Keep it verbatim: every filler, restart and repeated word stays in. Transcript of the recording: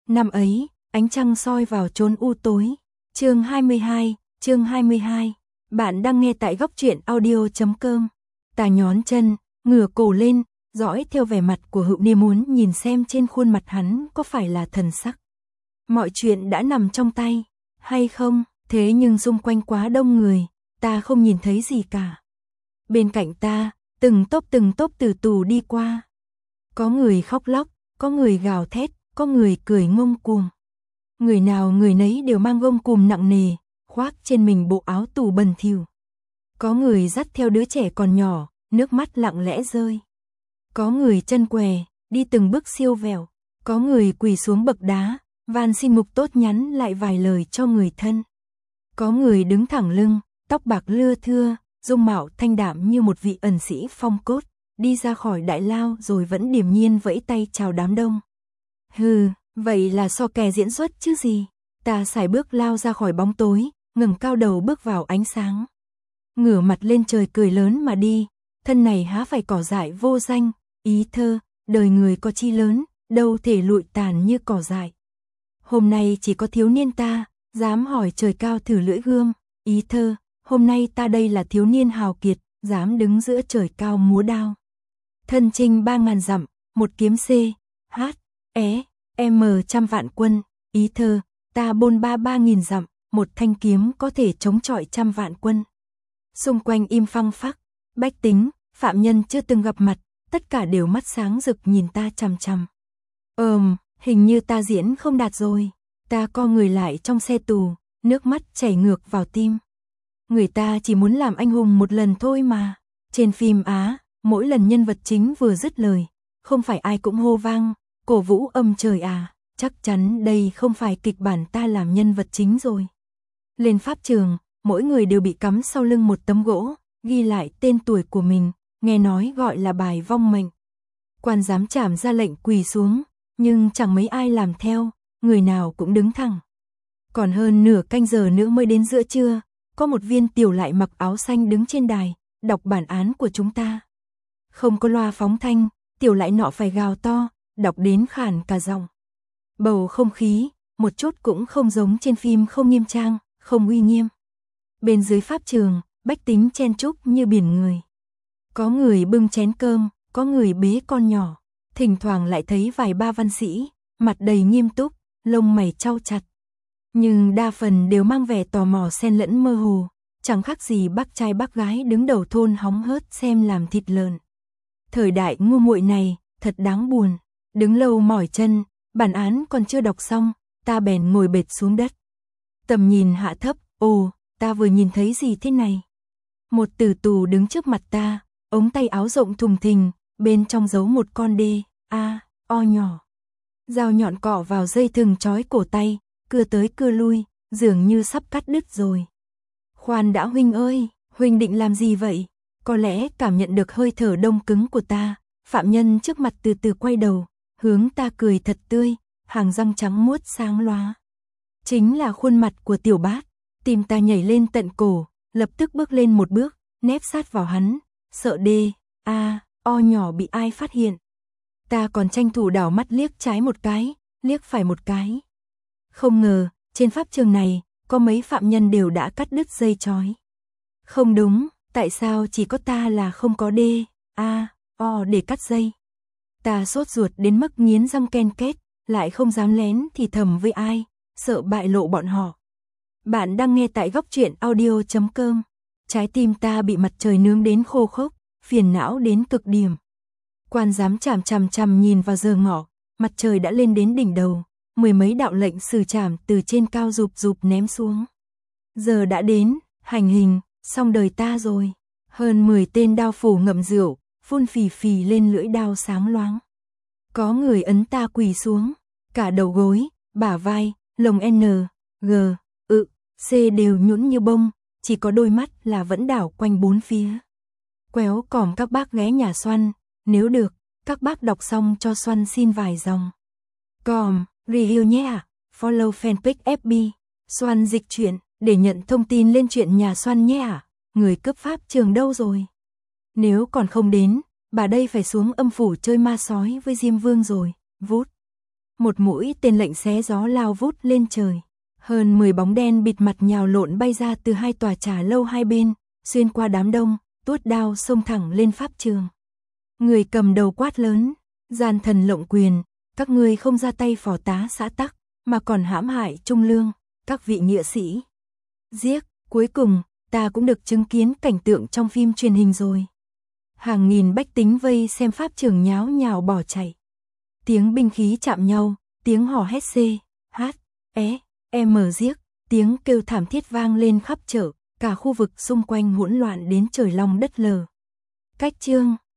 Năm ấy, ánh trăng soi vào chốn u tối. Chương hai mươi hai, chương hai mươi hai. Bạn đang nghe tại góc truyện audio chấm com. Ta nhón chân, ngửa cổ lên, dõi theo vẻ mặt của Hữu Ni, muốn nhìn xem trên khuôn mặt hắn có phải là thần sắc. Mọi chuyện đã nằm trong tay, hay không, thế nhưng xung quanh quá đông người, ta không nhìn thấy gì cả. Bên cạnh ta, từng tốp từng tốp từ tù đi qua. Có người khóc lóc, có người gào thét, có người cười ngông cuồng. Người nào người nấy đều mang gông cùm nặng nề, khoác trên mình bộ áo tù bẩn thỉu. Có người dắt theo đứa trẻ còn nhỏ, nước mắt lặng lẽ rơi. Có người chân què, đi từng bước siêu vẹo. Có người quỳ xuống bậc đá, van xin Mục Tốt nhắn lại vài lời cho người thân. Có người đứng thẳng lưng, tóc bạc lưa thưa, dung mạo thanh đạm như một vị ẩn sĩ phong cốt, đi ra khỏi đại lao rồi vẫn điềm nhiên vẫy tay chào đám đông. Hừ, vậy là so kè diễn xuất chứ gì. Ta sải bước lao ra khỏi bóng tối, ngẩng cao đầu bước vào ánh sáng. Ngửa mặt lên trời cười lớn mà đi, thân này há phải cỏ dại vô danh, ý thơ, đời người có chi lớn, đâu thể lụi tàn như cỏ dại. Hôm nay chỉ có thiếu niên ta, dám hỏi trời cao thử lưỡi gươm, ý thơ, hôm nay ta đây là thiếu niên hào kiệt, dám đứng giữa trời cao múa đao. Thân chinh ba ngàn dặm, một kiếm C, H, E, M trăm vạn quân, ý thơ, ta bôn ba ba nghìn dặm, một thanh kiếm có thể chống chọi trăm vạn quân. Xung quanh im phăng phắc, bách tính, phạm nhân chưa từng gặp mặt, tất cả đều mắt sáng rực nhìn ta chằm chằm. Ờm, hình như ta diễn không đạt rồi. Ta co người lại trong xe tù, nước mắt chảy ngược vào tim. Người ta chỉ muốn làm anh hùng một lần thôi mà. Trên phim Á, mỗi lần nhân vật chính vừa dứt lời, không phải ai cũng hô vang, cổ vũ âm trời à, chắc chắn đây không phải kịch bản ta làm nhân vật chính rồi. Lên pháp trường, mỗi người đều bị cắm sau lưng một tấm gỗ, ghi lại tên tuổi của mình, nghe nói gọi là bài vong mệnh. Quan giám trảm ra lệnh quỳ xuống, nhưng chẳng mấy ai làm theo, người nào cũng đứng thẳng. Còn hơn nửa canh giờ nữa mới đến giữa trưa, có một viên tiểu lại mặc áo xanh đứng trên đài, đọc bản án của chúng ta. Không có loa phóng thanh, tiểu lại nọ phải gào to, đọc đến khản cả giọng. Bầu không khí, một chút cũng không giống trên phim, không nghiêm trang, không uy nghiêm. Bên dưới pháp trường, bách tính chen chúc như biển người. Có người bưng chén cơm, có người bế con nhỏ. Thỉnh thoảng lại thấy vài ba văn sĩ, mặt đầy nghiêm túc, lông mày chau chặt. Nhưng đa phần đều mang vẻ tò mò xen lẫn mơ hồ, chẳng khác gì bác trai bác gái đứng đầu thôn hóng hớt xem làm thịt lợn. Thời đại ngu muội này, thật đáng buồn. Đứng lâu mỏi chân, bản án còn chưa đọc xong, ta bèn ngồi bệt xuống đất. Tầm nhìn hạ thấp, ồ, ta vừa nhìn thấy gì thế này? Một tử tù đứng trước mặt ta, ống tay áo rộng thùng thình, bên trong giấu một con đê, a, o nhỏ. Dao nhọn cọ vào dây thừng trói cổ tay, cưa tới cưa lui, dường như sắp cắt đứt rồi. Khoan đã huynh ơi, huynh định làm gì vậy? Có lẽ cảm nhận được hơi thở đông cứng của ta, phạm nhân trước mặt từ từ quay đầu, hướng ta cười thật tươi, hàng răng trắng muốt sáng lóa. Chính là khuôn mặt của Tiểu Bát, tim ta nhảy lên tận cổ, lập tức bước lên một bước, nép sát vào hắn, sợ đê, a, o nhỏ bị ai phát hiện. Ta còn tranh thủ đảo mắt liếc trái một cái, liếc phải một cái. Không ngờ, trên pháp trường này, có mấy phạm nhân đều đã cắt đứt dây trói. Không đúng, tại sao chỉ có ta là không có đê, a, o để cắt dây. Ta sốt ruột đến mức nghiến răng ken két, lại không dám lén thì thầm với ai, sợ bại lộ bọn họ. Bạn đang nghe tại góc truyện audio chấm com. Trái tim ta bị mặt trời nướng đến khô khốc, phiền não đến cực điểm. Quan giám trảm chằm chằm nhìn vào giờ ngọ, mặt trời đã lên đến đỉnh đầu, mười mấy đạo lệnh xử trảm từ trên cao rụp rụp ném xuống. Giờ đã đến, hành hình, xong đời ta rồi. Hơn mười tên đao phủ ngậm rượu, phun phì phì lên lưỡi đao sáng loáng. Có người ấn ta quỳ xuống, cả đầu gối, bả vai, lồng N, G, ự, C đều nhũn như bông, chỉ có đôi mắt là vẫn đảo quanh bốn phía. Quéo còm các bác ghé nhà Xoăn, nếu được, các bác đọc xong cho Xoăn xin vài dòng. Còm, review nhé ạ, follow fanpage ép bê, Xoăn dịch truyện, để nhận thông tin lên chuyện nhà Xoăn nhé ạ, người cấp pháp trường đâu rồi? Nếu còn không đến, bà đây phải xuống âm phủ chơi ma sói với Diêm Vương rồi, vút. Một mũi tên lệnh xé gió lao vút lên trời. Hơn mười bóng đen bịt mặt nhào lộn bay ra từ hai tòa trà lâu hai bên, xuyên qua đám đông, tuốt đao xông thẳng lên pháp trường. Người cầm đầu quát lớn, gian thần lộng quyền, các ngươi không ra tay phò tá xã tắc, mà còn hãm hại trung lương, các vị nghĩa sĩ. Giết, cuối cùng, ta cũng được chứng kiến cảnh tượng trong phim truyền hình rồi. Hàng nghìn bách tính vây xem pháp trường nháo nhào bỏ chạy. Tiếng binh khí chạm nhau, tiếng hò hét C, H, E, M giết, tiếng kêu thảm thiết vang lên khắp chợ, cả khu vực xung quanh hỗn loạn đến trời long đất lở. Cách chương